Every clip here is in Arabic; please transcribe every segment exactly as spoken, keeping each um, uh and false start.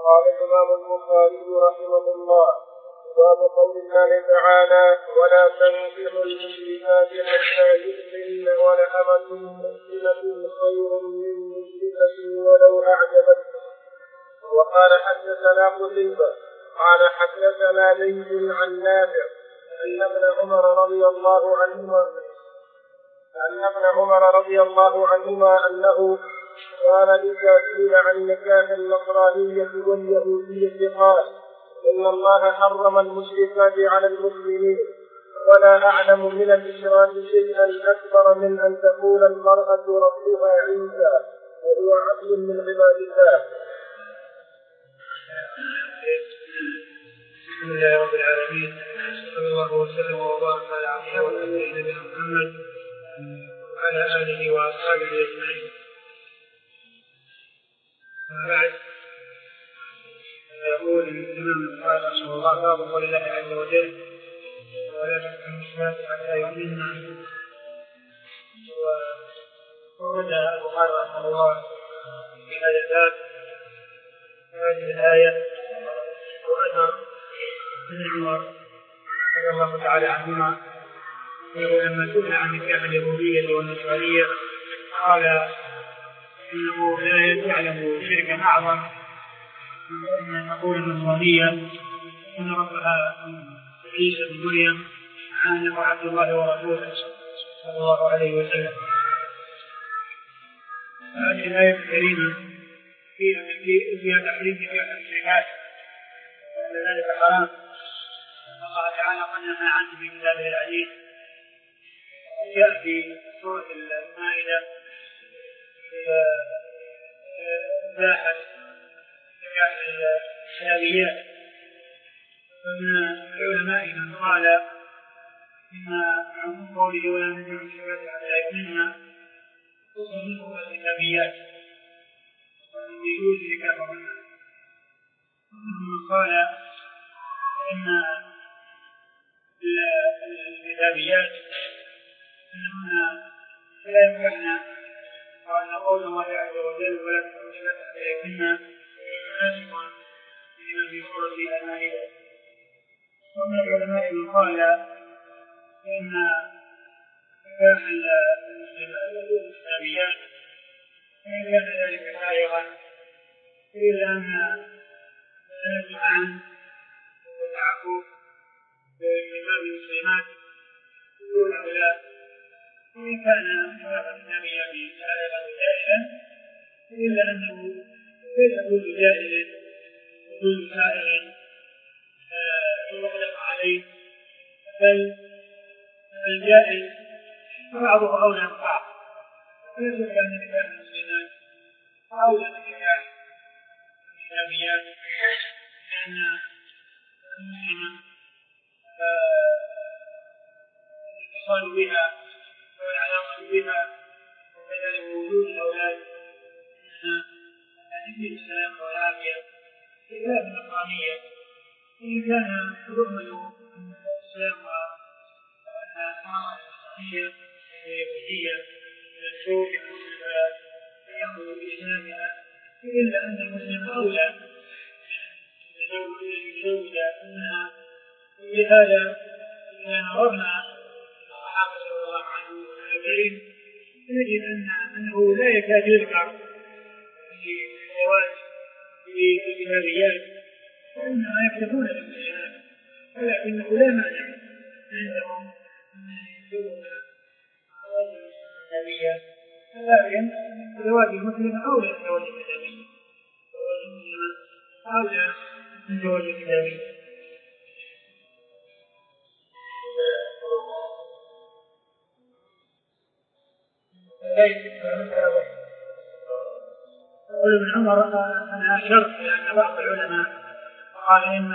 قال الإمام البخاري رحمه الله: باب قول الله تعالى: ولا تنكحوا المشركات حتى يؤمن ولأمة مؤمنة خير من مشركة ولو أعجبتكم. وقال حدثنا قتيبة قال حدثنا ليث عن نافع أن ابن عمر رضي الله عنهما أن ابن عمر رضي الله عنهما أنه قال إذا سئل عن نكاح النصرانية واليهودية قال: إن الله حرم المشركات على المسلمين، ولا أعلم من الإشراك شيئا أكبر من أن تقول المرأة ربها عيسى وهو عبد من عباد الله. بسم الله رب العالمين، صلى الله وسلم وبارك على عبده ورسوله نبينا محمد وعلى آله وأصحابه أجمعين. بعد يقول الإمام البخاري رحمه الله: باب قول الله عز وجل: ولا تنكحوا المشركات حتى يؤمنن. وورد البخاري رحمه الله في هذا الباب هذه الآية وأثر ابن عمر رضي الله تعالى عنهما لما سئل عن نكاح اليهودية والنصرانية قال إنه لا يعلم شركا أعظم من أن تقول النصرانية إن ربها عيسى بن مريم أنه عبد الله ورسوله صلى الله عليه وسلم. هذه الآية الكريمة فيها تحريم نكاح المشركات، ذلك حرام. الله تعالى قد نهى عنه في كتابه العزيز. جاء في سورة المائدة باحث نكاح الكتابيات، ومن العلماء من قال إن عموم قوله ولا تنكحوا المشركات حتى يؤمنن خصوصا الكتابيات يجوز نكاحهن. ومن قال إن الكتابيات أنهن لا يمكنن، وأن قول الله عز وجل ولا تنكحوا المشركات حتى يؤمنن مناسب لما في سورة المائدة. ومن العلماء من قال إن نكاح الكتابيات إن كان ذلك سائغا إلا أن ننزع عنه والتعفف من باب المسلمات دون أولاد. إن كان نكاح الكتابيات سائغا جائزا إلا أنه ليس كل جائز وكل سائغ يطلق عليه، بل الجائز بعضه أولى من بعض. فليس كان نكاح المسلمات أولى من نكاح الكتابيات، لأن المسلم الاتصال بها والعلاقة بها وكذلك وجود الأولاد من السلام والعافية خلاف النصرانية. إن كان يؤمن الإسلام وأن النصرانية اليهودية تشوف المسلمات يأخذ بإسلامها، إلا أن المسلم أولى يزوج أنها. لهذا إذا نظرنا الصحابة صلى الله عليه وسلم نجد أنه لا يكاد يذكر في الزواج في الكتابيات، وإنما يكتفون بالمسلمات، ولكنه لا مانع عندهم أن يزوج رجل الكتابيات، لكن زواج المسلم أولى من زواج الكتابية، زواج المسلم أولى من زواج الكتابية. قال ابن عمر أنا أشرت لأن بعض العلماء قال إن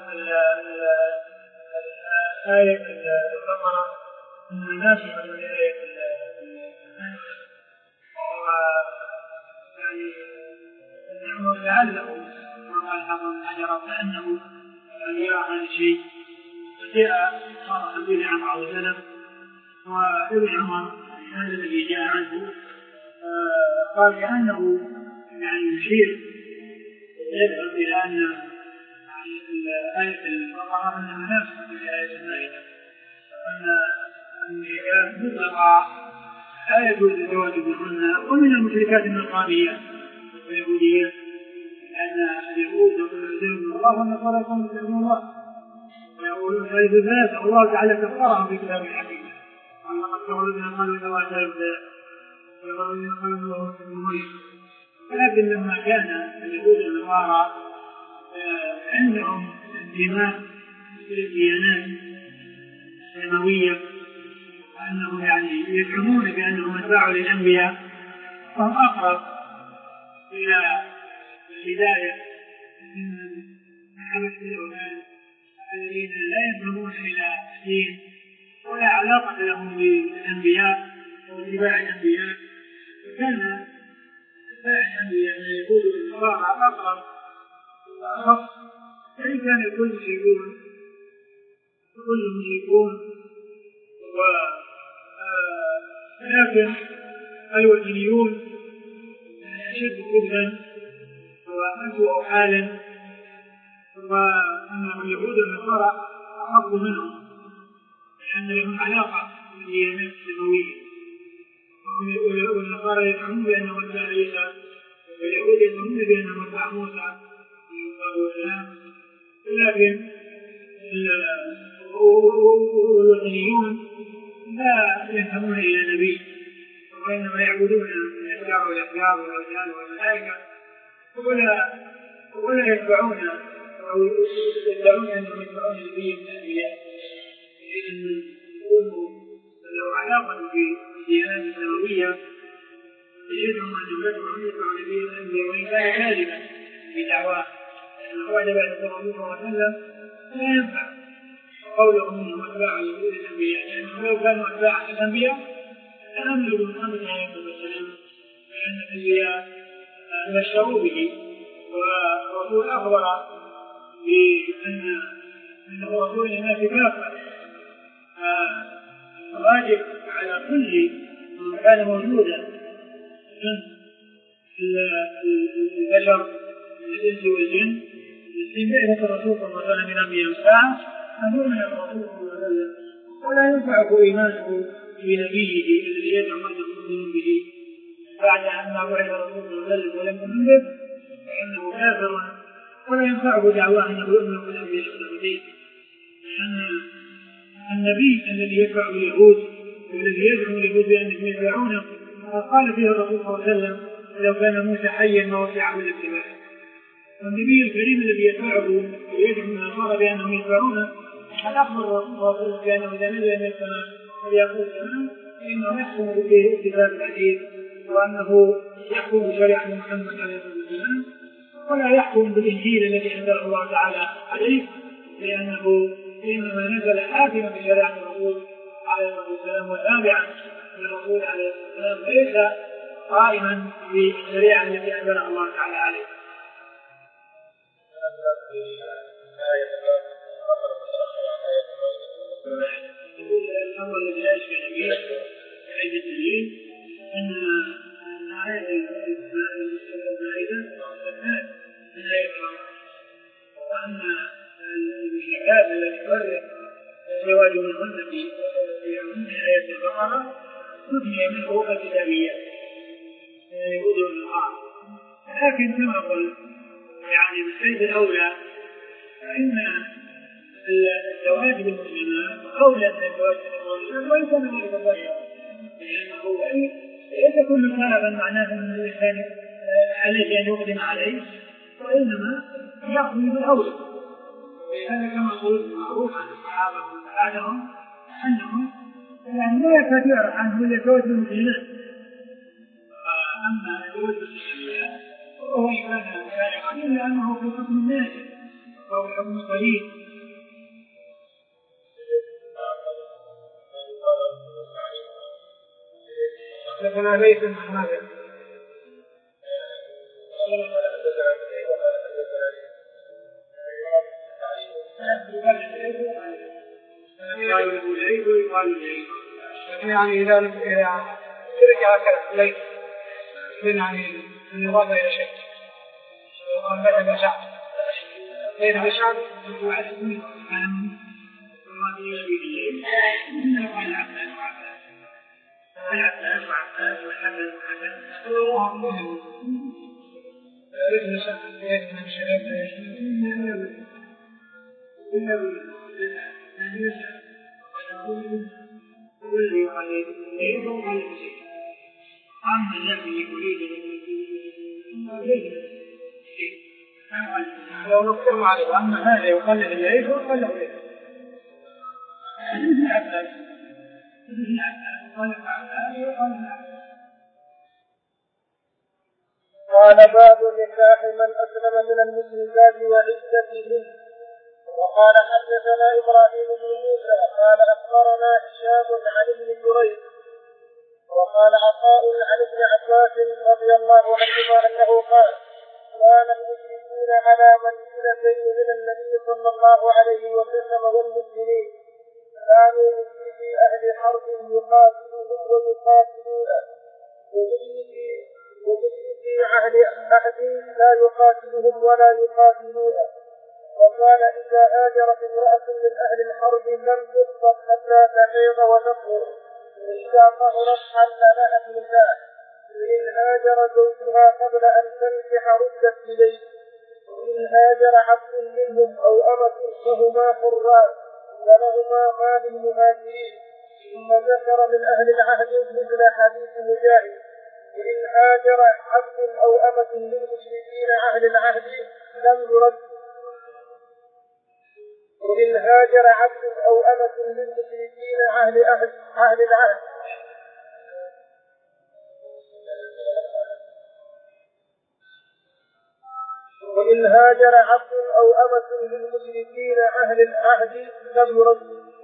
الآية البقرة إن ناسخة من الآية يعني ابن عمر لعله قال حرم حجرا فأنه يرى هذا الشيء، فجاء صار حديث عن بعض السلف. وابن عمر هذا الذي جاء عنه قال كأنه يعني يشير يذهب إلى أن آية البقرة أنها نفس من آية المائدة، وأن النكاح مطلقة لا يجوز الزواج منهن، ومن المشركات النصرانية واليهودية، لأن اليهود يقولون سيدنا الله والنصارى يقولون سيدنا الله، ويقولون غير ذلك الله تعالى كفرهم في كتاب الحكيم، ولقد كفروا الذين قالوا إن الله لا يبدأ ويقولوا الذين قالوا الله ابن مريم. ولكن لما كان اليهود والنصارى عندهم انتماء إلى الديانات السماوية، وأنهم يعني يزعمون بأنهم أتباع للأنبياء، فهم أقرب إلى الهداية من محبة الأولاد الذين لا ينتمون إلى الدين ولا علاقة لهم بالأنبياء واتباع الأنبياء. فكان اتباع الأنبياء من اليهود والنصارى أقرب وأخف، فإن كان الكل مشركون كل مشركون، ولكن الوثنيون أشد كفرا وأسوأ حالا، وأن اليهود والنصارى أخف منهم لأن لهم علاقة بالديانات السماوية، والنصارى يزعمون بأنهم أتباع عيسى، واليهود يزعمون بأنهم أتباع موسى، لكن الوثنيون لا ينتمون إلى نبي، وإنما يعبدون الأشجار والأحجار والأوثان والملائكة، ولا ولا يتبعون أو يدعون أنهم يتبعون نبي من الأنبياء، لأن لو علاقة بالديانات السماوية يجدهم أنهم يتبعون نبي من الأنبياء، وإن كان كاذبا في دعواه أنه قال بعد صلى الله عليه وسلم لا ينفع قوله انهم اتباع الانبياء، لانهم لو كانوا اتباع الانبياء لامنوا بمحمد عليه الصلاه والسلام، لان الانبياء بشروا به، والرسول اخبر بان انه رسول الناس كافه، فواجب على كل من كان موجودا من البشر من الانس والجن من بعثة الرسول صلى الله عليه وسلم من أنبياء الساعة أن يؤمن بالرسول صلى الله عليه وسلم، ولا ينفعه إيمانه بنبيه الذي يدعو أن يؤمن به بعد أن بعث الرسول صلى الله عليه وسلم ولم يؤمن به، فإنه كافر، ولا ينفعه دعواه أنه يؤمن بالأنبياء السابقين، لأن النبي الذي يتبع اليهود والذي يدعو اليهود بأنهم يتبعونه قال فيه الرسول صلى الله عليه وسلم لو كان موسى حيا ما وسعه الاتباع. والنبي الكريم الذي يتبعه ويدعو النصارى بأنهم يتبعونه قد أخبر الرسول صلى الله عليه وسلم بأنه إذا نزل من السماء فليقول السماء فإنه يحكم به الكتاب العزيز، وأنه يحكم بشريعة محمد عليه الصلاة والسلام، ولا يحكم بالإنجيل الذي أنزله الله تعالى عليه، لأنه إنما نزل حاكما بشريعة الرسول عليه الصلاة والسلام وتابعا للرسول عليه الصلاة والسلام، ليس قائما بالشريعة التي أنزلها الله تعالى عليه. الأول الذي لا يشبه به عند الدليل أن آية المائدة والصفات لا يفهم، وأن المشركات التي تفرق الزواج منهن في آية البقرة تبني من حقوق الكتابية يهود والنصارى، لكن كما قلت يعني بالسيد الأولى فإن الزواج بالمسلمات أولى من الزواج بالمسلمات وليس من التغير، لأنه ليس كل طلبا معناه أن الإنسان عليه أن يقدم عليه، وإنما يأخذ بالأولى، لأن كما قلت معروف عن الصحابة وبعدهم أنهم يعني لا يكاد يعرف عنه إلا زواج بالمسلمات، أما الزواج بالمسلمات وهو كان شائعا إلا أنه في حكم الناس أو حكم قليل. لكن ليس هذا يعني إذا رجع ليس يعني من إضافة إلى شيء وانبت بشعر غير بشعر العباس وعباس وحسن وحسن رجل شخص غير من شباب كل قليل عن الذي يريد لو نقسم عليه أن هذا يقلل العيد ولا غيره قال باب نكاح من أسلم من المشركات وعدتهن. وقال حدثنا إبراهيم بن موسى قال أخبرنا هشام عن ابن جريج وقال عطاء عن ابن عباس رضي الله عنهما أنه قال كان المشركون على منزلتين من النبي صلى الله عليه وسلم والمسلمين كانوا مشركي أهل حرب يقاتلهم ويقاتلون ومشركي أهل عهد لا يقاتلهم ولا يقاتلون. وقال إذا هاجرت امرأة من أهل الحرب لم تسقط حتى تحيض وتطهر وإذا طهرت حل لها النكاح وإن هاجر زوجها قبل أن تنكح ردت إليه وإن هاجر عبد منهم أو أمة فهما حران ولهما ما للمهاجرين. ثم ذكر من أهل العهد مثل حديث مجاهد وإن هاجر عبد أو أمة للمشركين أهل العهد لم يرد وإن هاجر عبد أو أمة للمشركين أهل أهل أهل العهد وإن هاجر عبد أو أمة للمشركين أهل العهد لم يرد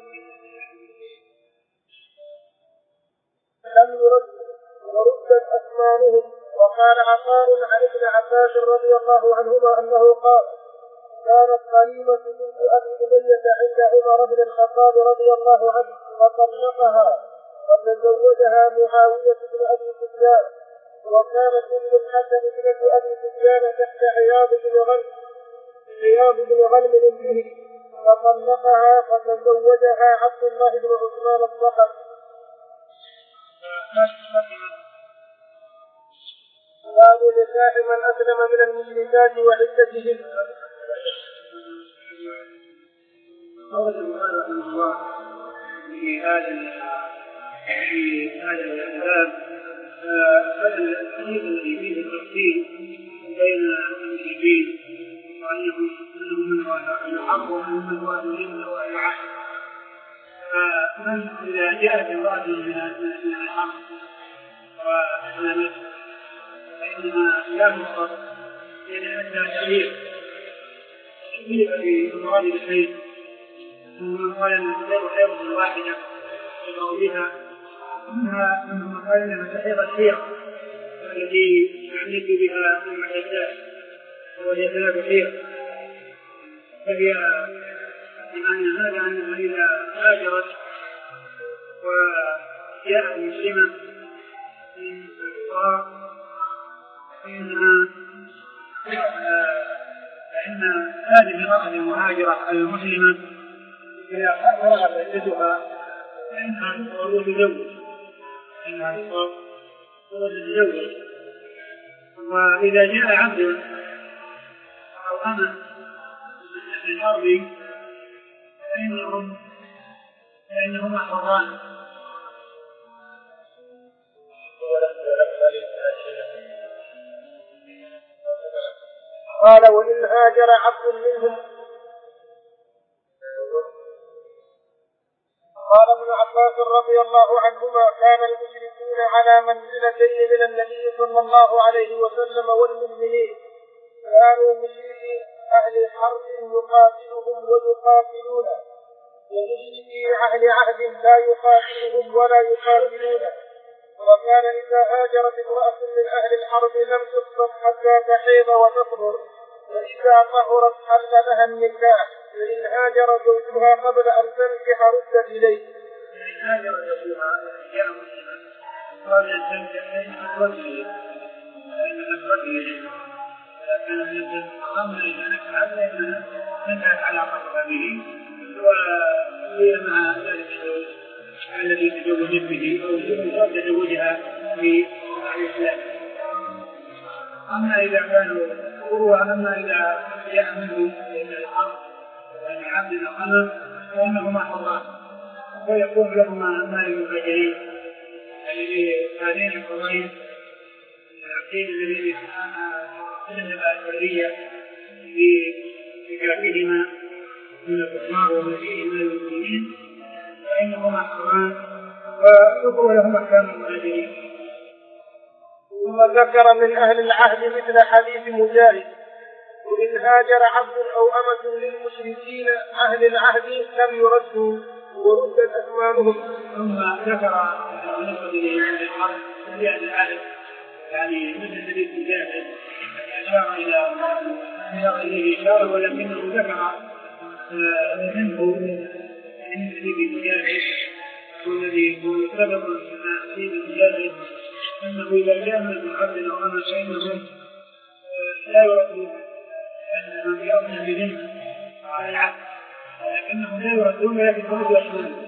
لم يرد وردت أثمانهم. وقال عطاء عن ابن عباس رضي الله عنهما أنه قال كانت خليفة بنت أبي أمية عند عمر بن الخطاب رضي الله عنه فطلقها فتزوجها معاوية بن أبي سفيان وكانت أم الحسن ابنة أبي سفيان تحت عياض بن غنم عياض بن غنم ابنه فطلقها فتزوجها عبد الله بن عثمان الصقر. باب نكاح من أسلم من المشركات وعدتهن. قال سبحانه وتعالى في هذا في هذا الباب هذا الحديث الذي فيه التفصيل بين المشركين وأنهم أنهم الحرب وأنهم الوالدين والعهد. فمن إذا جاءت امرأة من الحرب وأسلمت فإنها لا تفرق إلا حتى تغيير تغيير في مراد الخير ثم قال أن تغير حيضة واحدة بقولها ثم قال أنها تحيض الحيض التي يحدث بها المعتدات وهي ثلاث حيض فهي بمعنى هذا أنها إذا هاجرت وجاءت مسلمة من الكفار فإنها فإن هذه المرأة المهاجرة المسلمة إذا فرغت عدتها فإنها تقر وتزوج فإنها تقر وتزوج. وإذا جاء عبد أو أمة في الحرب فإنهم فإنهما حران. قال وإن هاجر عبد منهم. قال ابن عباس رضي الله عنهما كان المشركون على منزلتين من النبي صلى الله عليه وسلم والمؤمنين كانوا مشركي أهل حرب يقاتلهم ويقاتلون ومشركي أهل عهد لا يقاتلهم ولا يقاتلون. وكان إذا هاجرت امرأة من أهل الحرب لم تسقط حتى تحيض وتطهر وإذا طهرت حل لها النكاح وإن هاجر زوجها قبل أن تنكح ردت إليه. إن هاجر زوجها يا مسلم قبل أن تنكح ردت إليه فإن ردت إليه إذا كان من أما إذا نكحت فإنها انتهت علاقتها به وهي مع ذلك الذي تزوجت به أو تزوجها في الإسلام. أما إذا كانوا أما إذا جاء منه الحرب يعني عبد الأمر فإنهما حران ويكون لهما مال المهاجرين الذي هذين الحرين العبدين الذين سلم الحرية بكافرهما من الكفار ومسيحهم من المسلمين فإنهما حران ويكون لهم أحكام المهاجرين. ثم ذكر من أهل العهد مثل حديث مجاهد وإن هاجر عبد أو أمة للمشركين أهل العهد لم يردوا وردت أثمانهم. ثم ذكر بالنسبة للحرب لأهل العهد يعني مثل حديث مجاهد أشار إلى أشار إليه إشارة ولكنه ذكر منه من حديث مجاهد والذي هو سبب مع حديث مجاهد أنه إذا جاء من عبد أو أمة فإنهم لا يردون أن يأخذ بذنب على العبد لكنهم لا يردون ولكن يردوا أشمالهم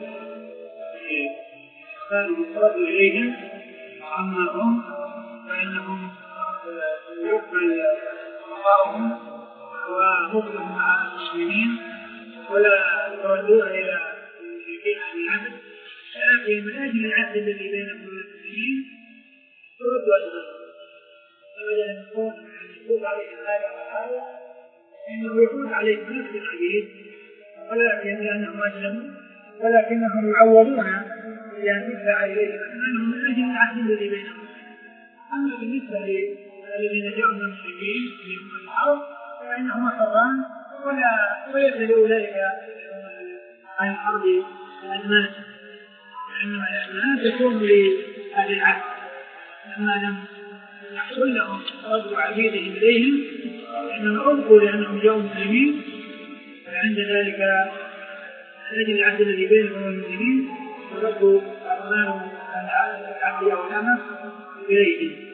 كانوا يرد إليهم عما هم فإنهم يقبل مقامهم ومسلم مع المسلمين ولا يردون إلى المشركين عن العبد لكن من أجل العهد الذي بينهم والمسلمين يردوا أشمالهم فبدأ أن يكون يقول عليه هذا وهذا إنه يقول عليه نفس الحديث ولكن لأنهم أسلموا ولكنهم يعولون لأن يدفع إليهم أنهم من أجل العهد الذي بينهم. أما بالنسبة للذين جاءوا من المشركين في الحرب فإنهم حران ولا يسأل أولئك عن الحرب الأزمان لأنما الأزمان تكون لأهل العهد لما لم يحصل لهم رد عبيدهم إليهم لأنهم ألقوا لأنهم جاءوا مسلمين فعند ذلك أجل العهد الذي بينهم والمسلمين وردوا أمام العبد أو الأمة إليهم.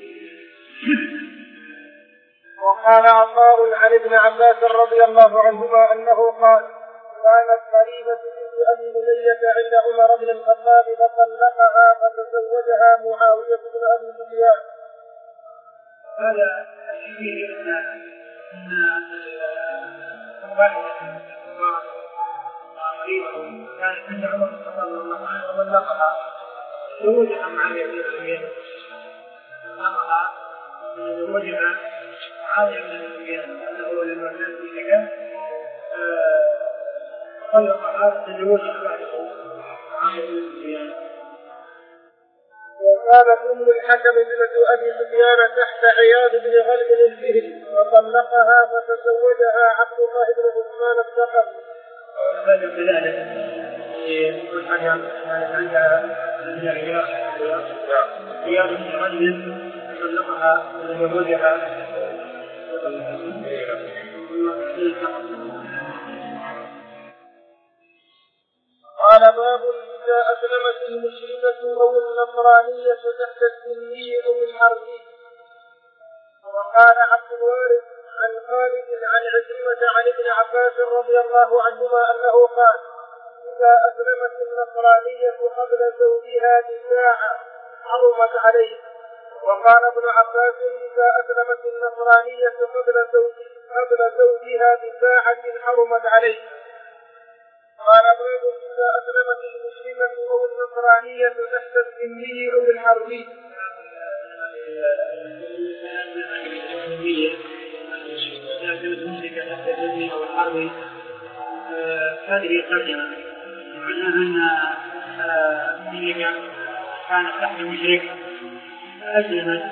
وقال عطاء عن ابن عباس رضي الله عنهما أنه قال كانت قريبة بنت أبي ملية عند عمر بن الخطاب فطلقها فتزوجها معاوية بن أبي سفيان. هذا فيه أن أن واحدة قريبة كانت عند عمر بن الخطاب رضي الله عنه وطلقها تزوجها معاوية بن أبي سفيان طلقها تزوجها معاوية بن أبي سفيان أنه لما كان في زكاة طلقها تزوجها بعده معاوية بن أبي سفيان. وكانت أم الحكم بنت أبي سفيان تحت عياض بن غلب الفهري وطلقها فتزوجها عبد الله بن عثمان الثقفي. هذا كذلك في الحكم كانت عندها من عياض عياض بن غلب طلقها وتزوجها قال باب إذا أسلمت المشركة أو النصرانية تحت الذمي أو الحربي. وقال عبد الوارث عن خالد عن عكرمة عن ابن عباس رضي الله عنهما أنه قال إذا أسلمت النصرانية قبل زوجها بساعة حرمت عليه. وقال ابن عباس إذا أسلمت النصرانية قبل زوج قبل زوجها بساعة حرمت عليه. قال باب إذا أسلمت المسلمة أو النصرانية تحت الذمي أو الحربي. هذه ترجمة معناها أن الملكة كانت تحت المشرك فأسلمت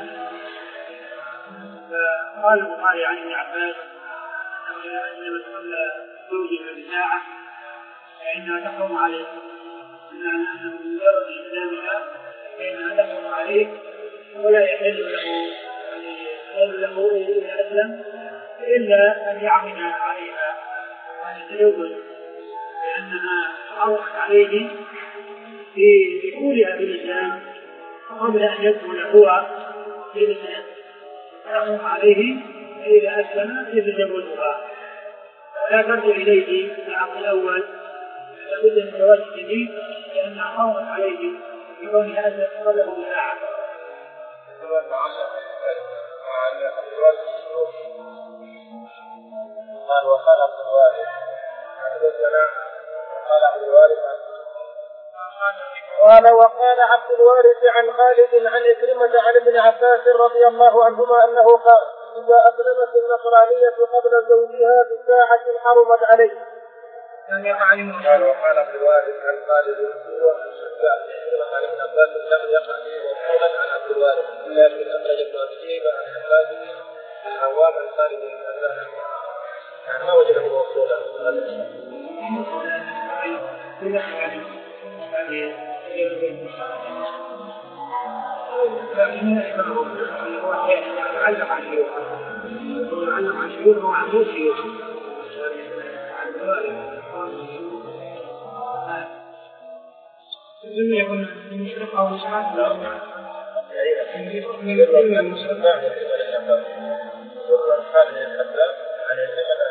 فقال البخاري عن ابن عباس أنه إذا أسلمت قبل زوجها بساعة فإنها تحرم عليه بمعنى أنه مجرد إسلامها فإنها تحرم عليه ولا يحل له يحل له إذا أسلم إلا أن يعقد عليها أن يتزوج لأنها حرمت عليه في دخولها في الإسلام قبل أن يدخل هو في الإسلام تحرم عليه إذا أسلم يتزوجها لا ترجع إليه في العقد الأول لابد من زواج جديد لأنها حرمت عليه بكون هذا قبله بساعة. قال وقال عبد الوارث قال عبد الوارث قال وقال عبد الوارث عن خالد عن عكرمة عن ابن عباس رضي الله عنهما أنه قال إذا أسلمت النصرانية قبل زوجها بساعة حرمت عليه. قال وقال عبد الوارث عن خالد هو الشجاع عن ابن عباس لم يقع فيه وقولا عن عبد الوارث لكن أخرج ابن أبي شيبة عن عباس العوام عن خالد يعني ما وجده موصولا. لكن هو يتعلق عن شيوخ يتعلق عن شيوخ وعن موت شيوخ لم يكن المشرق أو الشعب لا من كل المشرق وقال الحداد عن الزمن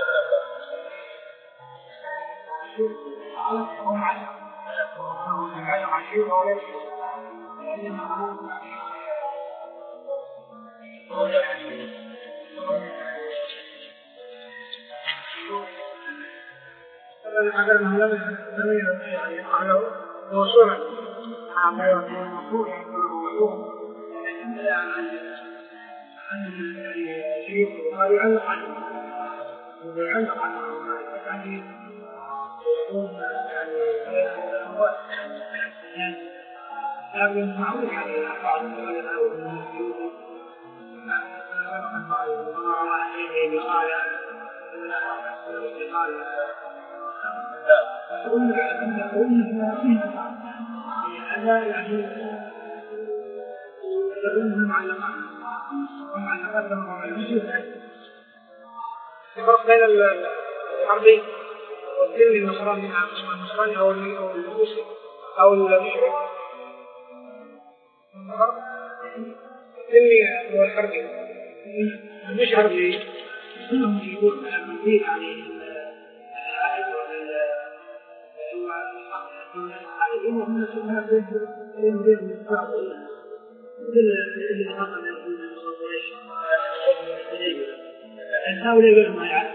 موصولا ما يكون موصول موصول عن شيء ما يعلق عنه يعلق عنه يعني يكون يعني لكن معروف يعني بعض العلماء والمسلمين أنا يعني يقولون معلقات ومعلقات الفرق بين الحربي والسلم النصراني النصراني أو الموسي أو المشرك السلمي هو الحربي مش حربي كلهم يقول المزيد يعني هؤلاء غير ما يعرف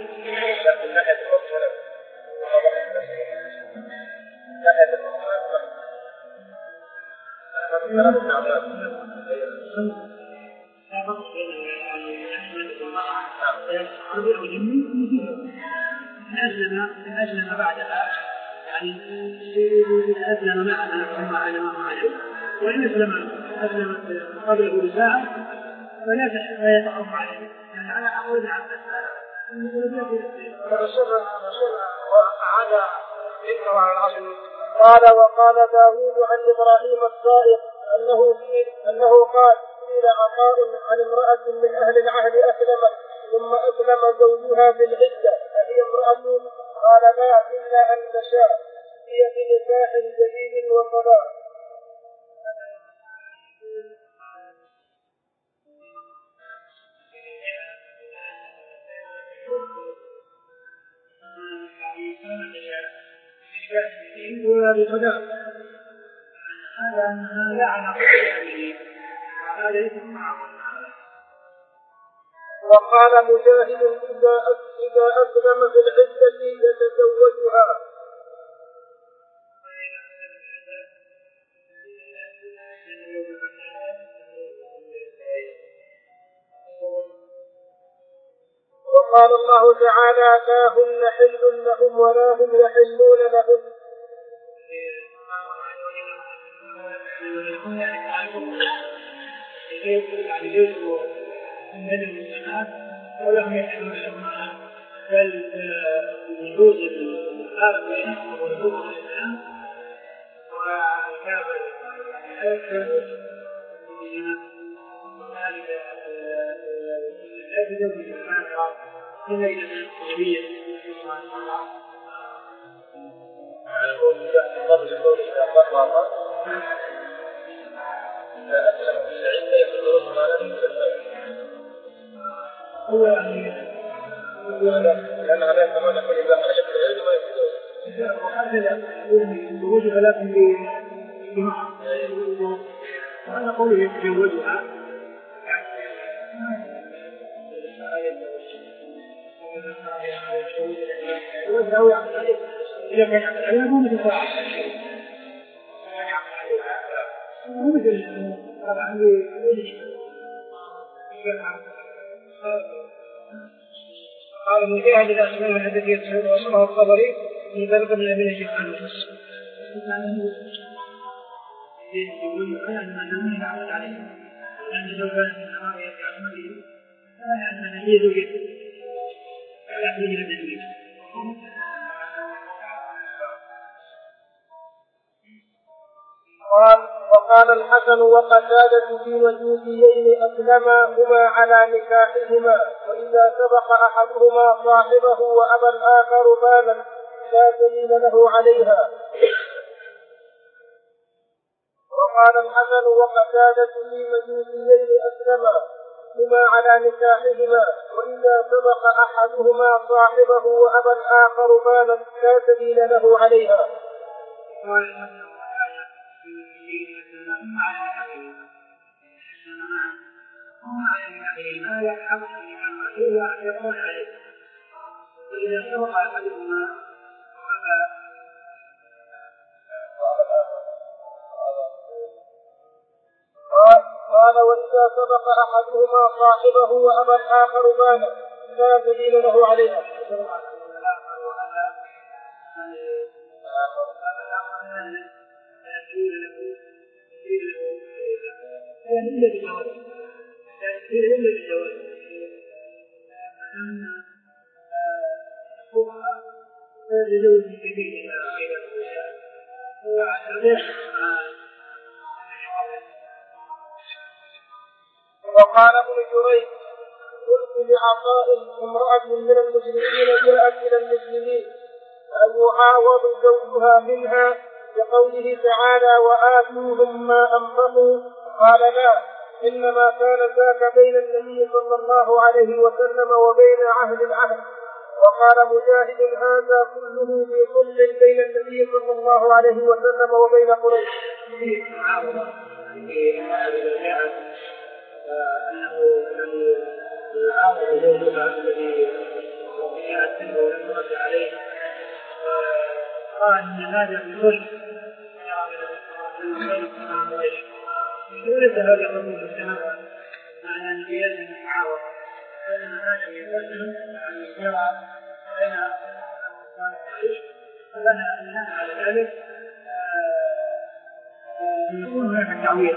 أسلم بعدها يعني أسلم معنا ثم علم ما علم وإن أسلم أسلم قبله بساعة فلا يتعرف عليه يعني على أقول عن قال وقال داود عن إبراهيم الصائغ أنه أنه قال قيل عطاء عن امرأة من أهل العهد أسلمت ثم أسلم زوجها في العدة فهي امرأة قال لا إلا أن تشاء هي بنكاح جديد وطلاق. وقال مجاهد إذا إذا أسلم في العدة يتزوجها. وقال الله تعالى لا هن حل لهم ولا هم يحلون لهم. من المسلمات ولم يحلوا لهم بل وجود الآب بينهم ووجود الإسلام وكافر ذلك لا تزوج الإسلام إلا إذا كانت قوية هو يعني لأن هذا كمان يقول إذا خرجت العلم ما يفيده. وهذا الزوج ثلاث بمعنى وأنا قوله يتزوجها إذا كان على مو مثل صاحب مو مثل طبعا قال المجاهد إذا أسلم الحديث يتسعود وصله الطبري من ذلك من أبي نجيب عنه يقول أنا أن نعمل عليه لأن لو كانت النهار يتعمل فلا يعلم أن يزوجه لا يحتاج إلى تزويج. قال وقال الحسن وقتادة في مجوسيين أسلما هما على نكاحهما وإذا سبق أحدهما صاحبه وأبى الآخر بالا لا دليل له عليها. وقال الحسن وقتادة في مجوسيين أسلما هما على نكاحهما وإذا سبق أحدهما صاحبه وأبى الآخر بالا لا دليل له عليها. قال وإذا سبق أحدهما صاحبه وأبى الآخر بالا لا دليل له عليها. إلا بالجواز إلا بالجواز لزوج كبير وقال ابن جريج قلت لعطاء امرأة من المشركين جاءت إلى المسلمين أن يعاوض زوجها منها بقوله تعالى وآتوهم ما أنفقوا قال لا إنما كان ذاك بين النبي صلى الله عليه وسلم وبين عهد العهد. وقال مجاهد هذا كله في صلح بين النبي صلى الله عليه وسلم وبين قريش. أنه يعاود زوجها الذي جاءت منه ولم عليه قال أن هذا بصلح وليس هذا الرجل السماوات معنى أن يلزم المعاوضة فإن هذا يلزم أن يشرع بين فلنا أن ننهى على ذلك يكون هناك تعويض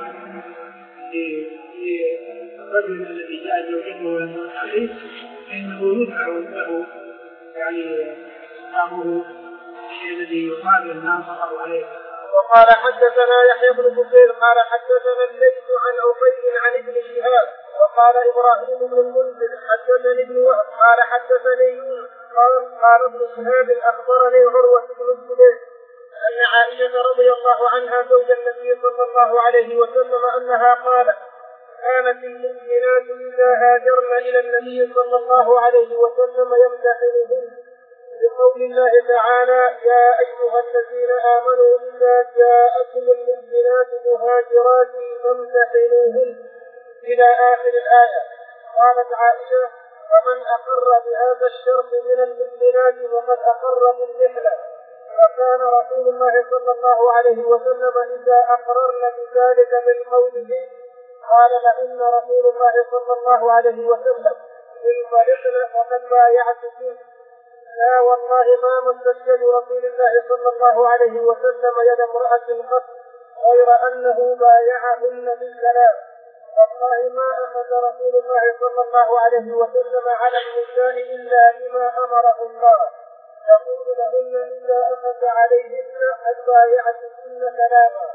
للرجل الذي جاء زوجته ولم عليه فإنه يدفع له يعني أمره الذي يقابل ما انفقه عليه. وقال حدثنا يحيى بن بكير قال حدثنا الليث عن عقيل عن ابن شهاب وقال ابراهيم بن المنذر حدثني ابن وهب قال حدثني يونس قال قال ابن شهاب اخبرني عروه بن الزبير ان عائشه رضي الله عنها زوج النبي صلى الله عليه وسلم انها قالت كانت المؤمنات اذا هاجرن الى النبي صلى الله عليه وسلم يمتحنهن بقول الله تعالى يا أيها الذين آمنوا إذا جاءكم المؤمنات مهاجرات فامتحنوهن إلى آخر الآية. قالت عائشة ومن أقر بهذا الشرط من المؤمنات وقد أقر بالرحلة. فكان رسول الله صلى الله عليه وسلم إذا أقررن بذلك من قوله قال لئن رسول الله صلى الله عليه وسلم انطلقن وقد بايعت فيه لا والله ما مست يد رسول الله صلى الله عليه وسلم يد امرأة قط غير أنه بايعهن بالسلام. والله ما أخذ رسول الله صلى الله عليه وسلم على النساء إلا بما أمره الله يقول لهن إذا أخذ عليهن قد بايعتهن سلاما.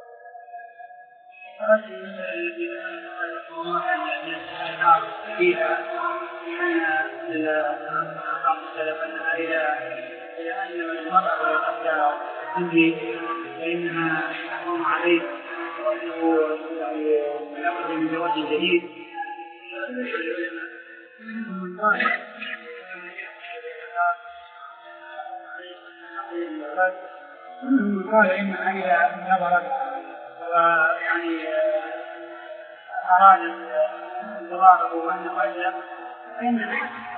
فيها إلى سلف أنها إلى أن المرأة حتى تنجي فإنها تحرم عليه وأنه يأخذ من زواج جديد قال إن إذا نظرت ويعني أراد ضراره وأنه أجل فإن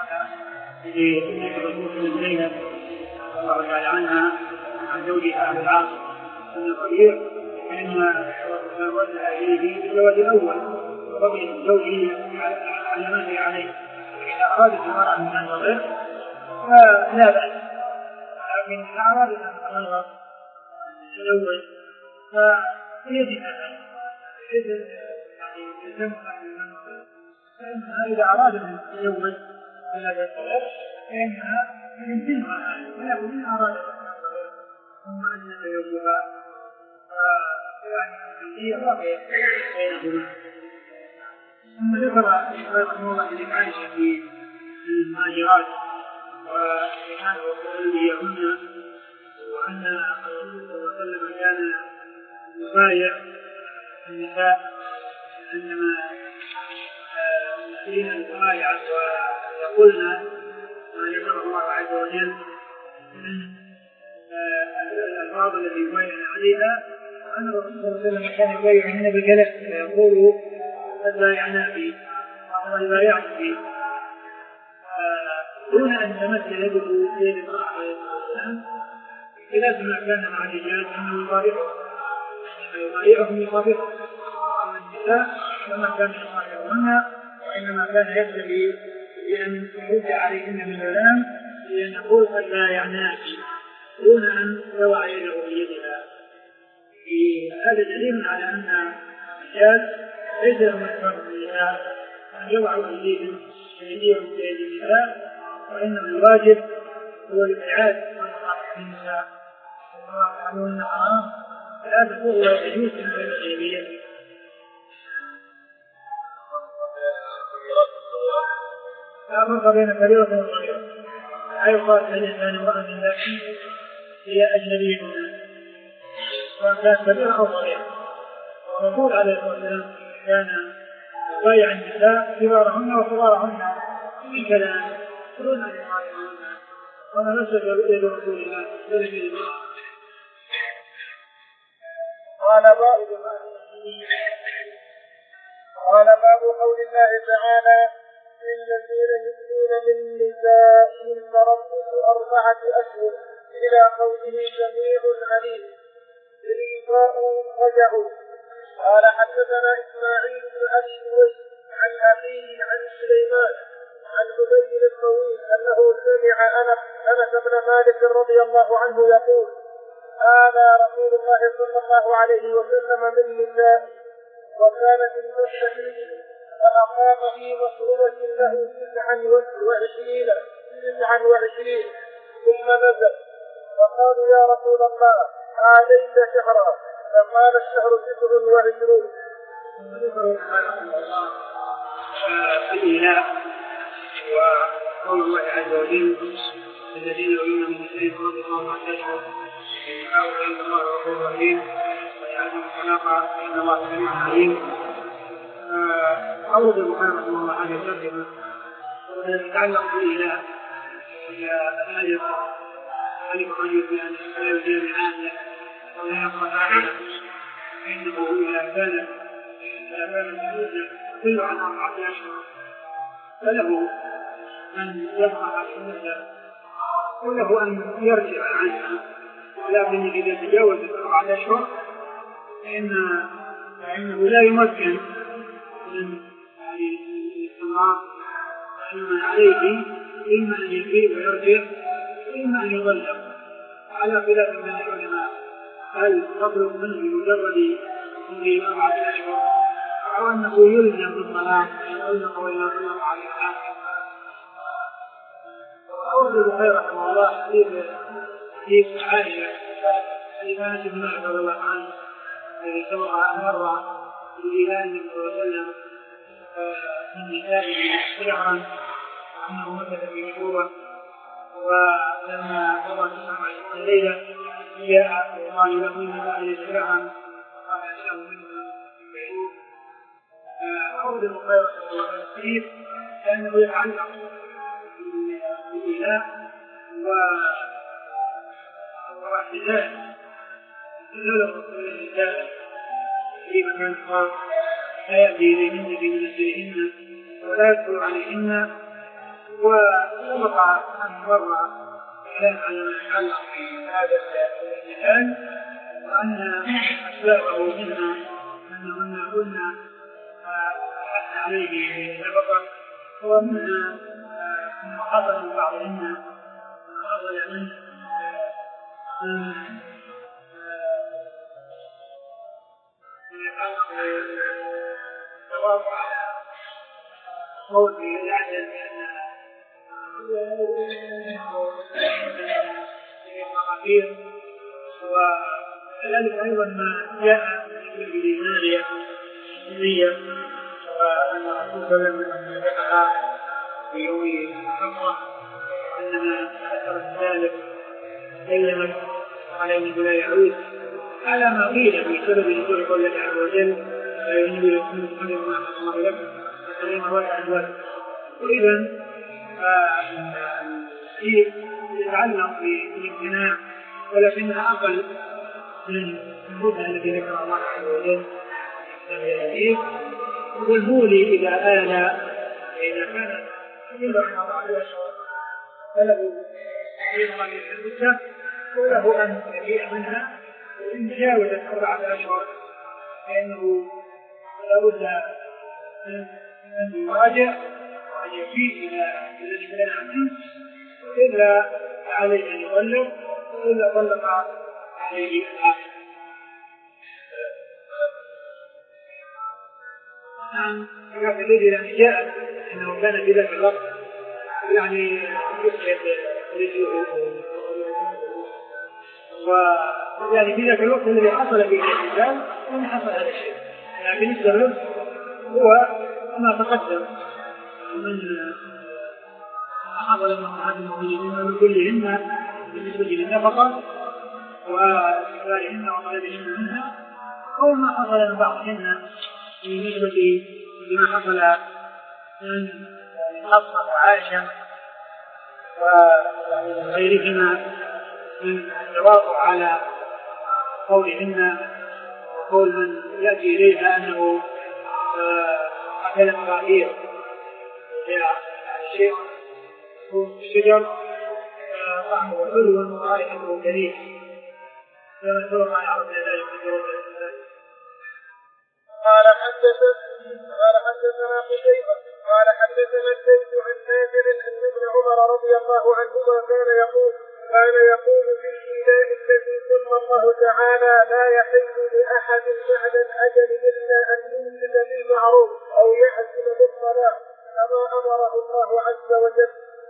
لرسول زينب رضي الله تعالى عنها عن زوجها أبي العاص بن الربيع فإن وزع إليه بالزواج الأول وقبل زوجه على ما هي عليه إذا أرادت المرأة من النظر فلا بأس، لكن إذا أرادت أن تنظر الأول فيجب إذن يلزمها بالنظر، فإنها إذا أرادت أن تتزوج فلا تتزوج فإنها يمكنها ولكن إن أرادت أن تنظر ثم أن تزوجها فيعني هي واقع بينهما. ثم ذكر رحمه الله ذلك عائشة في المهاجرات وكان وقلبيهن وأن الرسول صلى الله عليه وسلم كان يبايع النساء عندما يأتين المبايعة ويقولن ما ذكر الله عز وجل من الألفاظ التي يبايعن عليها، أن الرسول صلى الله عليه وسلم كان يبايعهن بالكلام فيقول قد بايعنا فيه وقد بايعت فيه دون أن تمثل يده في يد الله عليه السلام، خلاف ما كان مع الرجال أنه يبايعهم يبايعهم يبايعهم النساء كما كان يبايعهن، وإنما كان يكتفي بأن يرد عليهن بالكلام بأن يقول قد بايعناك دون أن يضع يده في يدها. هذا دليل على أن الرجال ليس لهم الفرق بالنساء أن يضعوا أيديهم أيديهم في أيدي النساء، وإنما الواجب هو الإبعاد عن مصالح النساء وقانون حرام فلا تكون ولا يجوز من غير الجاهلية. لا فرق بين كبيرة وصغيرة، لا يقال للإنسان امرأة لكن هي أجنبية سواء كانت كبيرة أو صغيرة. والرسول عليه الصلاة والسلام كان يبايع النساء كبارهن وصغارهن في كلام دون أن يبايعهن، وما نسب إلى رسول الله صلى الله قال باب قال باب قول الله تعالى للذين يؤمنون من نسائهم تربص أربعة أشهر إلى قوله سميع عليم للإنفاء رجعوا. قال حدثنا إسماعيل بن أبي أويس عن أبيه عن سليمان عن عبيد الطويل أنه سمع أنس بن مالك رضي الله عنه يقول هذا رسول الله صلى الله عليه وسلم من نسائه وكانت المسجد فأقام في مصروبة له تسعا وعشرين تسعا وعشرين ثم نزل فقالوا يا رسول الله آليت شهرا فقال الشهر تسع وعشرون. الإله وقول الله عز وجل الذين يؤمنون من نسائهم رضي الله عنهم أو عند الله غفور رحيم ويعلم الخلاق إن الله سميع عليم. أورد البخاري رحمه الله هذه الترجمة ويتعلق بالإله إلى الآية ألف رجل بأن لا يجامع عامة ولا يقرأ عامة فإنه إذا كان إذا كان الحدود كل عن أربعة أشهر فله أن يقرأ السنة وله أن يرجع عنها، ولكن إذا تجاوز أربعة أشهر فإنه لا يمكن من الاستمرار، وإنما عليه إما أن يفيد ويرجع وإما أن يضلق، على خلاف من العلماء هل تطلب منه بمجرد من أربعة أشهر أو أنه يلزم بالصلاة يطلق وإذا طلق على الحاكم. وأورد البخاري رحمه الله حديث عائشة حديث أنس بن مالك رضي الله عنه الذي سبق مرة بالإله النبي صلى الله عليه وسلم من نسائه شهرا أنه مكث في مشروبة، ولما قضى تسعة وعشرين ليلة جاء وقال له إنه آليت شهرا قال أشهر منه بعيد. أورد البخاري رحمه الله الحديث لأنه يتعلق بالإله واعتزال تزوله الرجال في مكان خاص لا يأتي إليهن في منزلهن ولا يدخل عليهن. وسبق أن مر كلام على ما يتعلق بهذا الاعتزال وأن أسبابه منها أنهن كنا حتى عليه نفقة ومنها ما حصل من بعضهن حصل منه التواضع على قول العدل بأن المقادير. وكذلك أيضا ما جاء في الإيمانية السنية وأن الرسول صلى الله عليه وسلم ذكرها في يوم الحمرة أنما أثر الثالث سلمت على أنه لا يعود على ما قيل بسبب نزول قول الله عز وجل لا ينزل لكم خير ما أمر لكم فسلم وجه الوجه. وإذا في يتعلق بالامتناع ولكنها أقل من المدة التي ذكر الله عز وجل والمولي إذا آل إذا كان يقدر على بعض الأشهر فله يبقى من المدة وله أن يبيع منها وإن جاوزت أربعة أشهر فإنه لابد أن يراجع وأن يفيد إلى الذي عنه إلا عليه أن يطلق إلا طلق عليه الآخر. نعم كما تدري أن جاء أنه كان في ذلك الوقت يعني يسعد رجله ويعني في ذلك الوقت الذي حصل فيه الاعتزال لم حصل هذا الشيء. لكن السبب هو ما تقدم من حصل من هذه المؤمنين من كلهن بالنسبة للنفقة وإسرائهن وطلبهن منها أو ما حصل من بعضهن بالنسبة لما حصل من حصة وعائشة وغيرهما من التواضع على قولهن وقول من يأتي إليها أنه أكل مغادير الشيخ الشجر طعمه حلو ورائحته كريهة كما سبق أن عرفنا ذلك في جواب الإسلام. قال قال حدثنا قتيبة قال حدثنا الزيد عن نافع أن ابن عمر رضي الله عنهما كان يقول كان يقول في الإله الذي سمى الله تعالى لا يحل لأحد بعد الأجل إلا أن يمسك بالمعروف أو يحسن بالصلاة كما أمره الله عز وجل.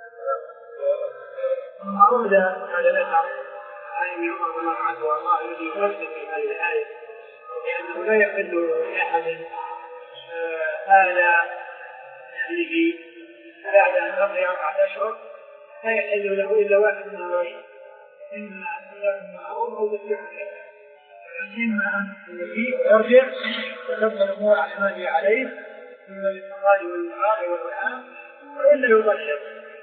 أرد هذا الأثر عن ابن عمر رضي الله عنه والله الذي يفسر في هذه الآية لأنه لا يحل لأحد آل أهله بعد أن يقضي أربعة أشهر لا يحل له إلا واحد من الوجه إما أن المعروف أو تسليم إما أن يرجع وتبقى الأمور على ما هي عليه من الاستقرار والإعراض والوئام وإلا يضلل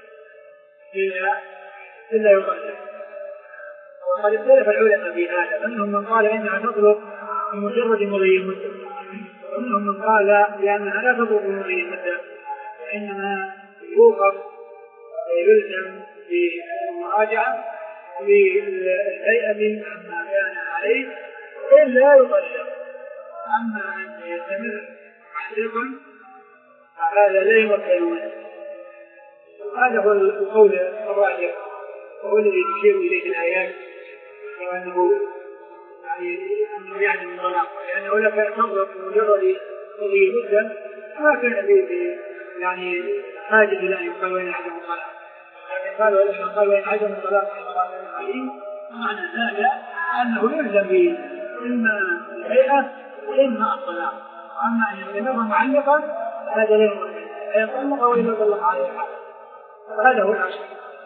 إلا يضلل. وقد اختلف العلماء في هذا منهم من قال إنها تطلق بمجرد مضي المدة ومنهم من قال لأنها لا تطلق بمضي المدة وإنما يوقف ويلزم بالمراجعة بالهيئة عما كان عليه إلا يطلق. أما أن يستمر معلقا فهذا لا يمكن منه. هذا هو القول الراجح وهو الذي تشير إليه الآيات وأنه يعني أنه يعني المناقضة لأنه لو كان تنظر بمجرد هذه المدة ما كان فيه يعني حاجة إلى أن يقال وين عدم الطلاق. لكن قالوا إذا قال وين عدم الطلاق معنى هذا أنه يلزم به إما الهيئة وإما الطلاق. أما أن يستمر معلقا هذا لا يمكن يطلق وإلا طلق عليه هذا هو الأصل.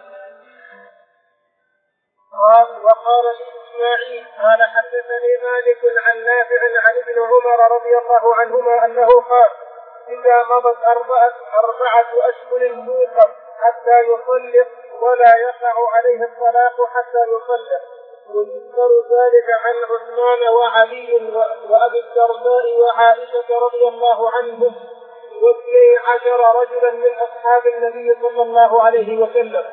وقال الإسماعيلي قال حدثني مالك عن نافع عن ابن عمر رضي الله عنهما أنه قال إذا مضت أربعة, أربعة أشهر موقف حتى يطلق ولا يقع عليه الطلاق حتى يطلق. ويذكر ذلك عن عثمان وعلي وأبي الدرداء وعائشة رضي الله عنهم واثني عشر رجلا من أصحاب النبي صلى الله عليه وسلم.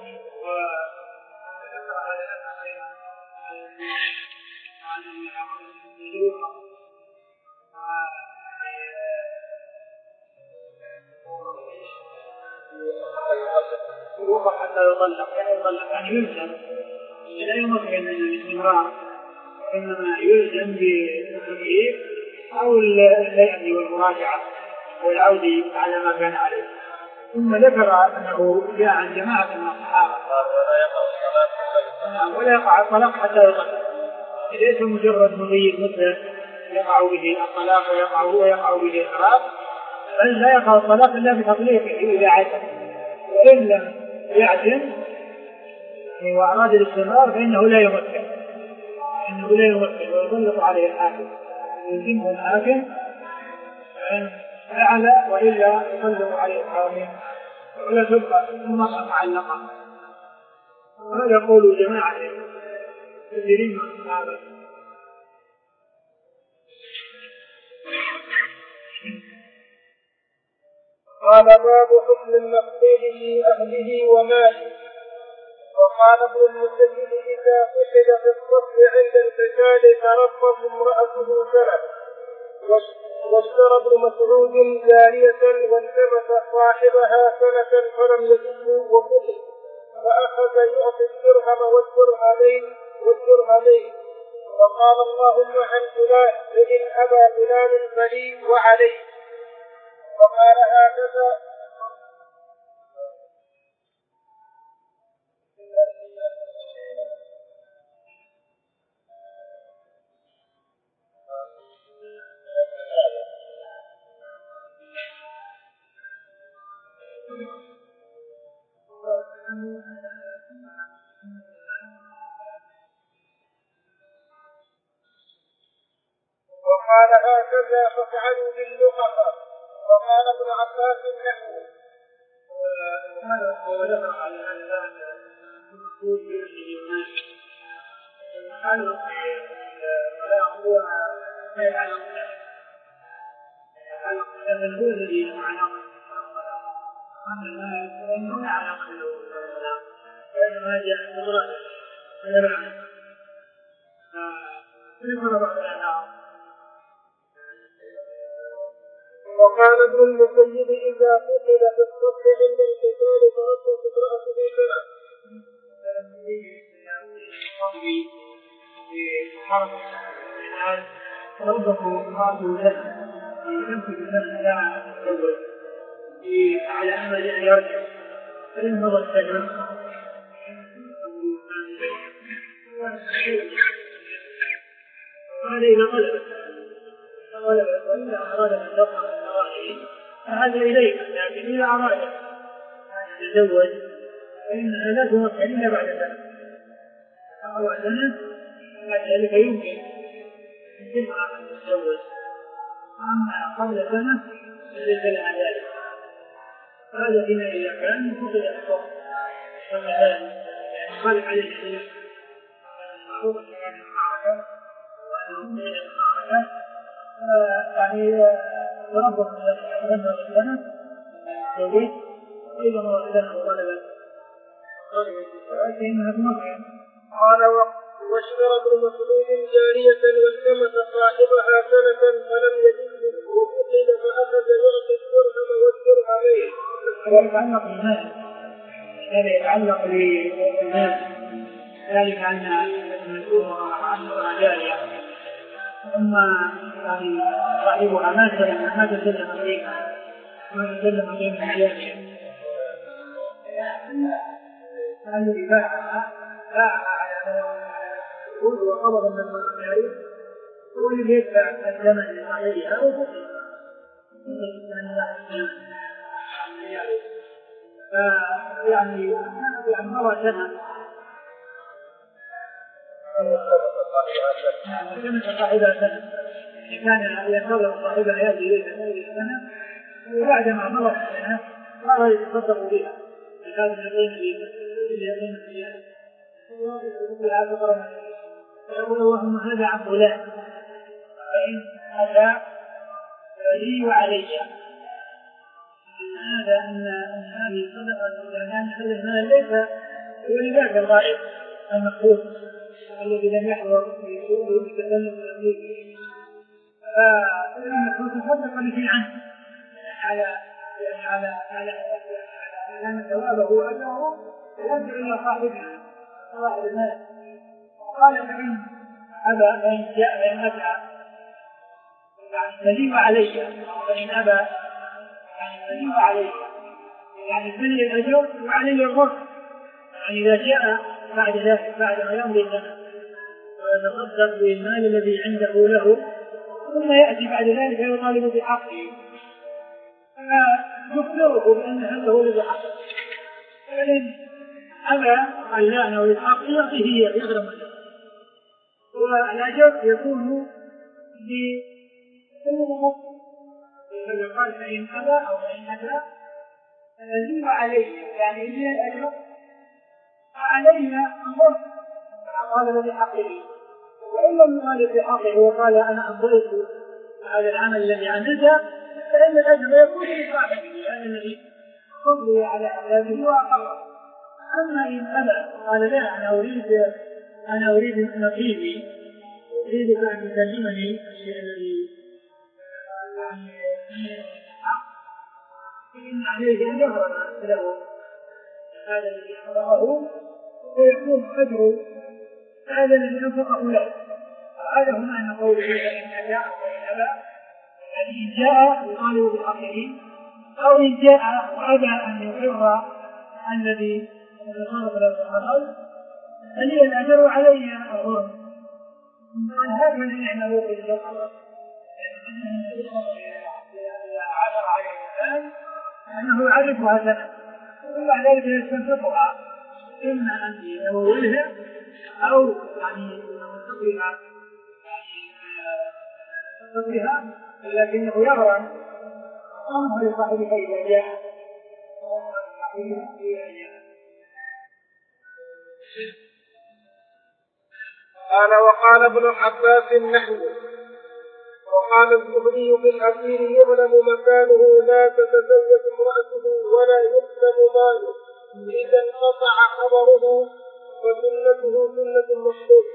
حتى يطلق يطلق يعني يلزم لا يمكن الاستمرار، إنما يلزم بالتغيير أو اللعب والمراجعة والعودة على ما كان عليه. ثم ذكر أنه جاء عن جماعة من الصحابة ولا يقع الطلاق حتى يطلق، ليس مجرد مغيب مدة يقع به الطلاق ويقع هو يقع به الإقرار، بل لا يقع الطلاق إلا بتطليقه إذا عزم، وإن لم يعزم وأراد الاستمرار فإنه لا يمكن إنه لا يمكن ويطلق عليه الحاكم، يلزمه الحاكم فإن فعل وإلا يطلق عليه الحاكم ولا تبقى المرأة معلقة. وهذا قول جماعة كثيرين من الصحابة. قال باب حكم المقتول في أهله وماله. وقال ابن المسيب إذا فقد في الصف عند الفجال تربص امرأته سنة. واشترى ابن مسعود جارية والتمس صاحبها سنة فلم يجده وقتل، فأخذ يعطي الدرهم والدرهمين والدرهمين وقال اللهم عن فلان فإن أبى فلان فلي وعليه. وقال هكذا وقال هكذا فافعلوا باللقطة. وقال ابن عباس نحوه. هذا هو ذكر على الأنسان المقصود بأنه الناس الحلق ولا هو ما يتعلق الحلق لأن الجوز الذي معنى أما الناس فإنه لا علاقة له لأن ما جاء امرأة فيبعد فيكون بعض الأنعام. وقال ابن المسيب إذا فقد في الصف عند القتال تربص امرأته سنة. تربصوا امرأته سنة يمسك النفس لا تزوج على أمل أن يرجع، فإن مضى السنة هذا إذا طلبت طلبت وإذا أراد أن تطلق فهذا إليك، لكن إذا أراد أن يتزوج فإنها لا تمكن إلا بعد ذلك أو سنة، بعد ذلك يمكن تسعى أن تتزوج، أما قبل سنة فليس لها ذلك. هذا فيما إذا كان فقد الصوت فمثلا خالف عليه الشيء معروف عن المعركة وأنه من المعركة يعني تربص لما السنة زوجت وإذا ما السنة وطلبت طلبت فإنها تمكن. قال واشترى ابن مسعود جارية والتمس صاحبها سنة فلم يجده وقتل فأخذ يعطي الدرهم والدرهمين. ويتعلق بالمال، هذا يتعلق بالمال، ذلك أن المسعود عنه جارية ثم يعني صاحبها ما سلم ما تسلم إليها ما تسلم إليه من حياته، الذي باعها باعها على الوجود وقبض من المال هو اللي يدفع الثمن لصاحبها وفقه يعني يعني مرة سنة كانت صاحبها سنة كان ينتظر صاحبها يأتي إليها هذه السنة وبعدما مرت السنة صار يتصدق بها بهذا اليقين اليقين فيها ويقول فقرا فيقول اللهم هذا عن فلان فإن هذا فلي وعلي. هذا أن هذه الصدقة الإعلان هذا المال ليس هو لذاك الغائب المخصوص الذي لم يحضر في التكلم الأمريكي، فإنه تصدق به عنه على على على أن ثوابه وأجره يرجع إلى صاحبه صاحب المال. قال فإن أبى فإن جاء فإن أتى يعني فلي وعلي، فإن أبى يعني فلي وعلي يعني فلي الأجر وعلي الرفع. يعني إذا جاء بعد ذلك بعد ما يمضي الزمن ويتصدق بالمال الذي عنده له ثم يأتي بعد ذلك يطالب بحقه فيخبره بأن هذا هو الذي حقه، فإن أبى قال لا أنا أريد حقي يعطيه يغرم له، والأجر يكون بكل مصر. قال فإن أبى أو فإن أبى فلي وعلي يعني لي الأجر علينا الرفع قال الذي حقه، وإن لم يغالب بحقه وقال أنا أمضيت هذا العمل الذي عملته فإن الأجر يكون لصاحبه لأن الذي قضي على عذابه وأقره. أما إن أبى قال لا أنا أريد أنا أريد نصيبي أريد أن يسلمني الشيء الذي فإن عليه أن يهرب له هذا الذي حضره ويكون أجر هذا الذي نفقه له. هذا هو معنى قوله فإن جاء وإن أبى، يعني إن جاء يطالب بحقه أو إن جاء وأبى أن يقر الذي يتصرف له الحصل فلي الأجر علي الغرم. هذا الذي نحن نقول للجسر عشر عليه الآن أنه يعرفها سنة وبعد ذلك يستنفقها إما أن يمولها أو يعني يستطيعها يستطيعها لكنه يغرم أمه لصاحبه إذا جاء قال وقال ابن عباس نحو وقال الزهري في الأثير يعلم مكانه لا تتزوج امرأته ولا يقسم ماله إذا انقطع خبره وسنته سنة مخصوص.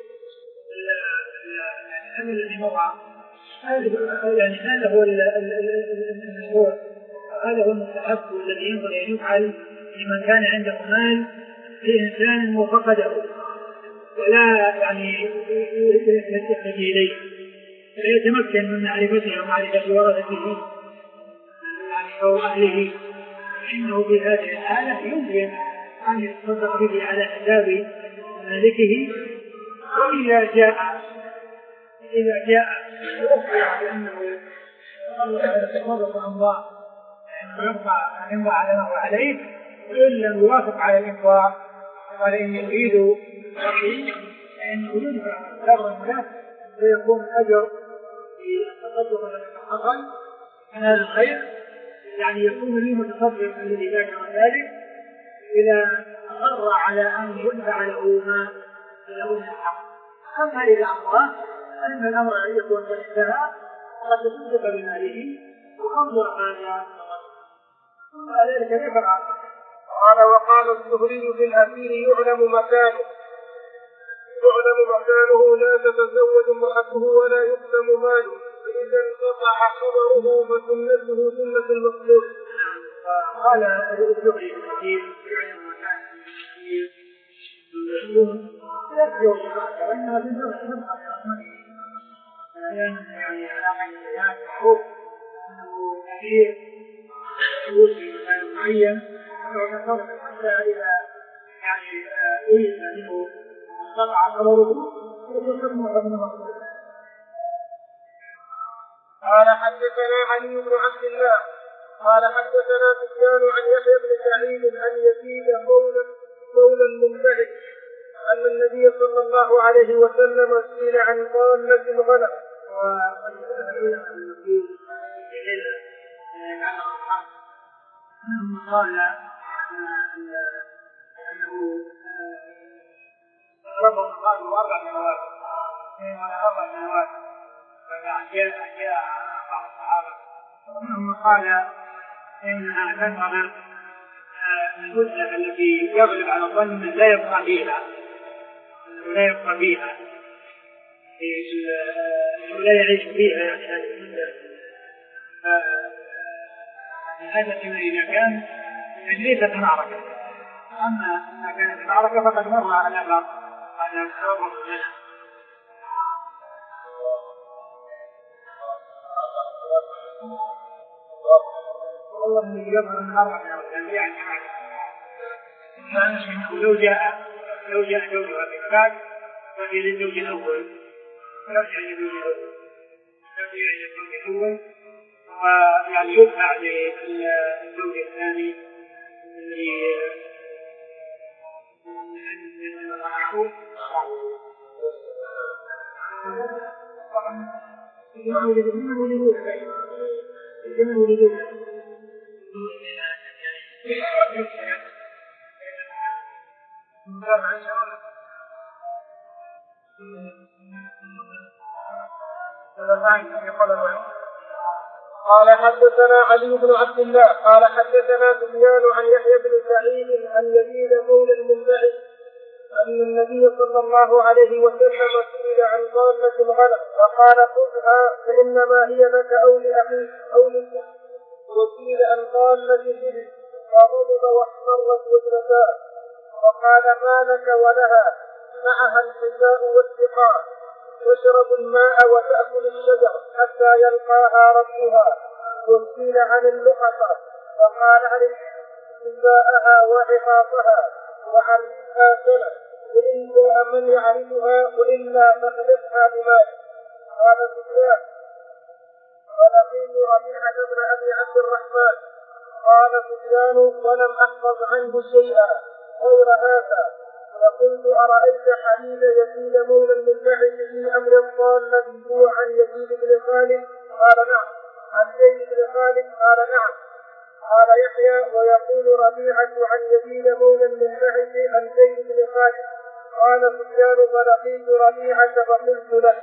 يعني هذا هو المشروع، هذا هو المستحب الذي ينبغي أن يفعل لمن كان عنده مال في إنسان فقده ولا يعني يتحدث إليه فيتمكن من معرفته ومعرفة ورثته يعني أو أهله، فإنه في هذه الحالة يمكن أن يتصدق به على حساب مالكه. وإذا جاء إذا جاء يخبر بأنه يتصرف أمضاء ينفع أن ينفع على ما هو عليه وإن لم يوافق على الإنفاق قال إني أريد أخي أن ينفع أكثر الناس ويكون أجر في التصدق الذي حصل من هذا الخير، يعني يكون لي متصدق الذي ذكر ذلك إذا أصر على أن ينفع له ما له من الحق. أما إذا أمره فإن الأمر يكون بالإنتهاء قد تصدق بماله وأنظر هذا وذلك يفعل. قال وقال الزهري في الأثير يعلم مكانه يعلم مكانه لا تتزوج امرأته ولا يقسم ماله فإذا انقطع خبره فسنته سنة المخلوق. قال الزهري في الأثير يعلم مكانه يكفي وشكرا وإنما تنزل تنبقى يعني على حيث معروف أنه كثير يقول في مكان معين ويتصرف حتى إذا يعني أريد منه انقطع خبره ويتصرف منه. قال حدثنا علي بن عبد الله قال حدثنا سفيان عن يحيى بن سعيد أن يزيد قولا قولا منبهج أن النبي صلى الله عليه وسلم سئل عن ضالة الغنم يتعلق بالحق ثم قال أنه ربما قالوا أربع سنوات أربع سنوات فأحياء أحياء بعض الصحابة ثم قال إنها تنظر المدة التي يغلب على الظن لا يبقى فيها لا يبقى فيها لا يعيش فيها يعني هذه المدة هذا فيما إذا كان ليست معركة. أما إذا كانت معركة فقد مر على بعض على الأمر منها. والله اللي يظهر المرة يعني لو جاء لو جاء زوجها من بعد ففي للزوج الأول يرجع للزوج الأول يرجع للزوج الأول ويعني يدفع للزوج الثاني اللي معه إنه لدود إنه لدود قال حدثنا علي بن عبد الله قال حدثنا سفيان عن يحيى بن سعيد عن يزيد مولى المنبعث أن النبي صلى الله عليه وسلم سئل عن ضالة الغنم فقال خذها فإنما هي لك أو لأخيك أو لك، وسئل عن ضالة الإبل فغضب واحمرت وجهتاه وقال ما لك ولها معها الحذاء والسقاء تشرب الماء وتأكل الشجر حتى يلقاها ربها. وسئل عن اللقطة فقال عن حذاءها وعقاصها وعرفها سنة وإن جاء من يعرفها وإلا فاخلفها بماء. قال سفيان ولقيت ربيعة بن أبي عبد الرحمن قال سفيان ولم أحفظ عنه شيئا غير هذا. فقلت أرأيت حديث يزيد مولى المنبعث في أمر الضالة هو عن يزيد بن خالد؟ قال نعم. عن زيد بن خالد؟ قال نعم. قال يحيى ويقول ربيعة عن يزيد مولى المنبعث عن زيد بن خالد. قال سفيان فلقيت ربيعة فقلت له.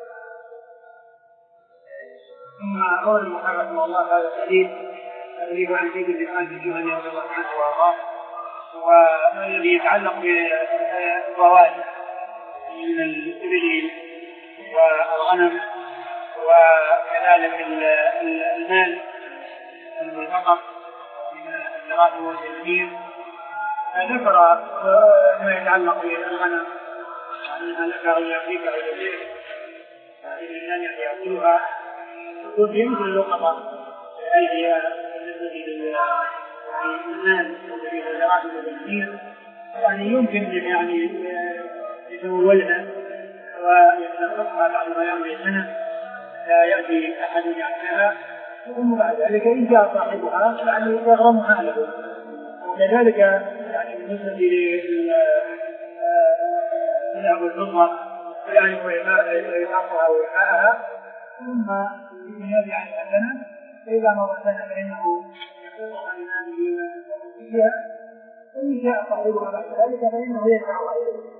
ثم قول المحرم رحمه الله هذا الحديث الذي هو عن زيد بن خالد الجهني رضي الله عنه وارضاه والذي يتعلق بالضوابط من الإبل والغنم وكذلك المال المنفق من الزراعة والتدبير. ذكر ما يتعلق بالغنم أنها لك أو لأخيك أو لغيرك فإن يعني يأكلها تكون في مثل اللقطة أي هي بالنسبة للمال الذي في الزراعة والتدبير يعني يمكن يعني يتمولها ويتنقصها بعد ما يمضي سنة لا يأتي أحد يعملها ثم بعد ذلك إن جاء صاحبها يعني يغرمها له. وكذلك يعني بالنسبة للذهب والفضة يعني هو يحطها ويحاءها ثم يجب عنها سنة فإذا مضى سنة فإنه يحطها من هذه الأشياء وإن جاء صاحبها بعد ذلك فإنه يدفع إليه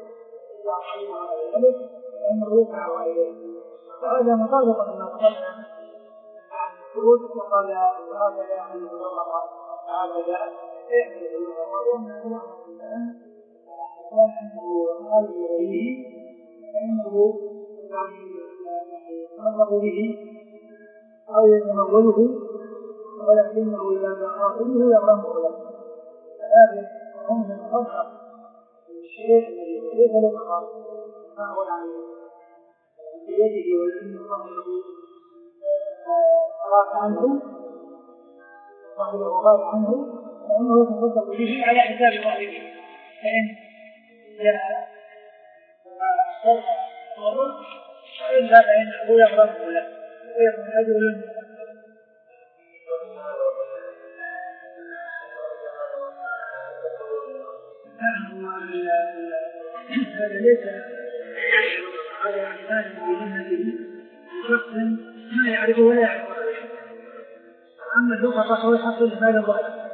فإنه يدفع إليه. وهذا مطابقا لما قلنا الشروط وقال هذا يعمل باللغة هذا لا يعمل باللغة وأنه قال إليه فإنه يتمرغ به أو يتموله ولكنه إذا تقاطله يغرمه له. فهذا هم من الخطأ الشيء الذي ليس له فهو يعني بيده ولكن صاحبه خاف عنه صاحبه خاف عنه فإنه يتصدق به على حساب صاحبه. فإن جاء الشرع الضرر فإلا فإنه يغرمه له ويكون أجر له. هذا ليس على إنسان بذمته شخص ما يعرفه ولا يعرفه. أما اللغة فهو يحصل إفادة ظاهرة.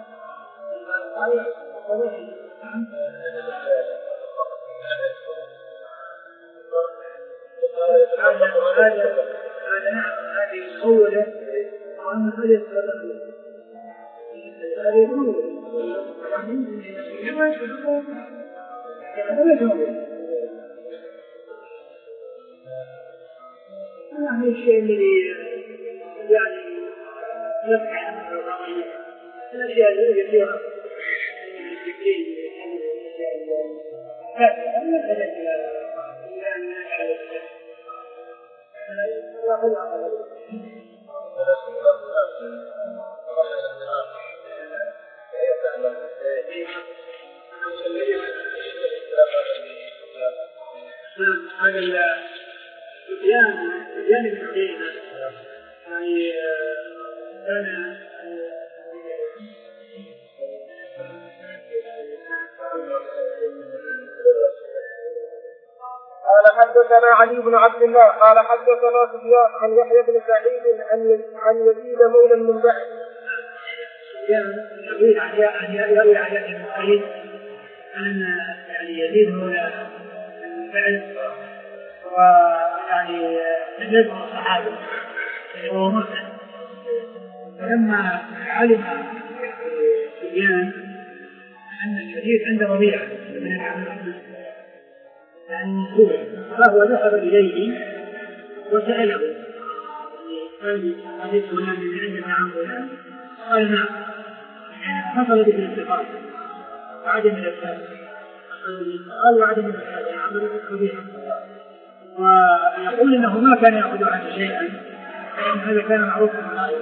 هذه أولى وأن هذه السبب هذه أولى هذا الشيء الذي يعني يفتح الأشياء التي فيها لا أنا أدرك هذا البيان بيان الحقيقة يعني كان قال حدثنا علي بن عبد الله قال حدثنا سفيان عن يحيى بن سعيد عن يزيد مولى المنبع يروي عن يروي عن يحيى بن سعيد أن يعني يزيد مولى المنبع ويعني نجد الصحابة وهو مرسل. فلما علم سفيان أن الحديث عند ربيعة بن الحمد يعني مسؤول فهو ذهب إليه وسأله قال حديث فلان من عندنا عن فلان قال نعم حصل به الانتقال وعدم الإرسال قال وعدم الإرسال يعمل ربيعة ويقول إنه ما كان يأخذ عنه شيئا لأن هذا كان معروفا بالرأي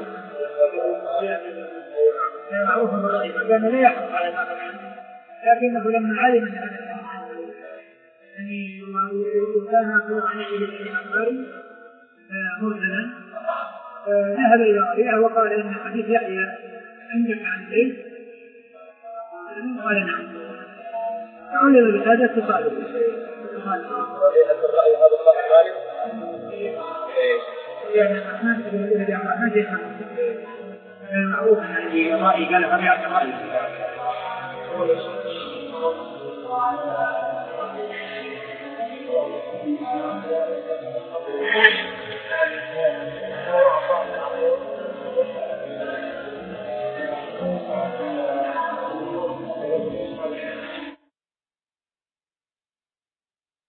كان معروفا بالرأي فكان لا يحرص على ما قال لكنه لما علم أن هذا يعني وكان يأخذ عنه الأخباري مرسلا ذهب إلى ربيعة وقال إن حديث يحيى عندك عن زيد قال نعم فعلم بهذا اتصاله الرأي هذا الرأي غالب يعني الرحمن الذي الرحمن يفهم معروف أن الرأي قال ربيعة الرأي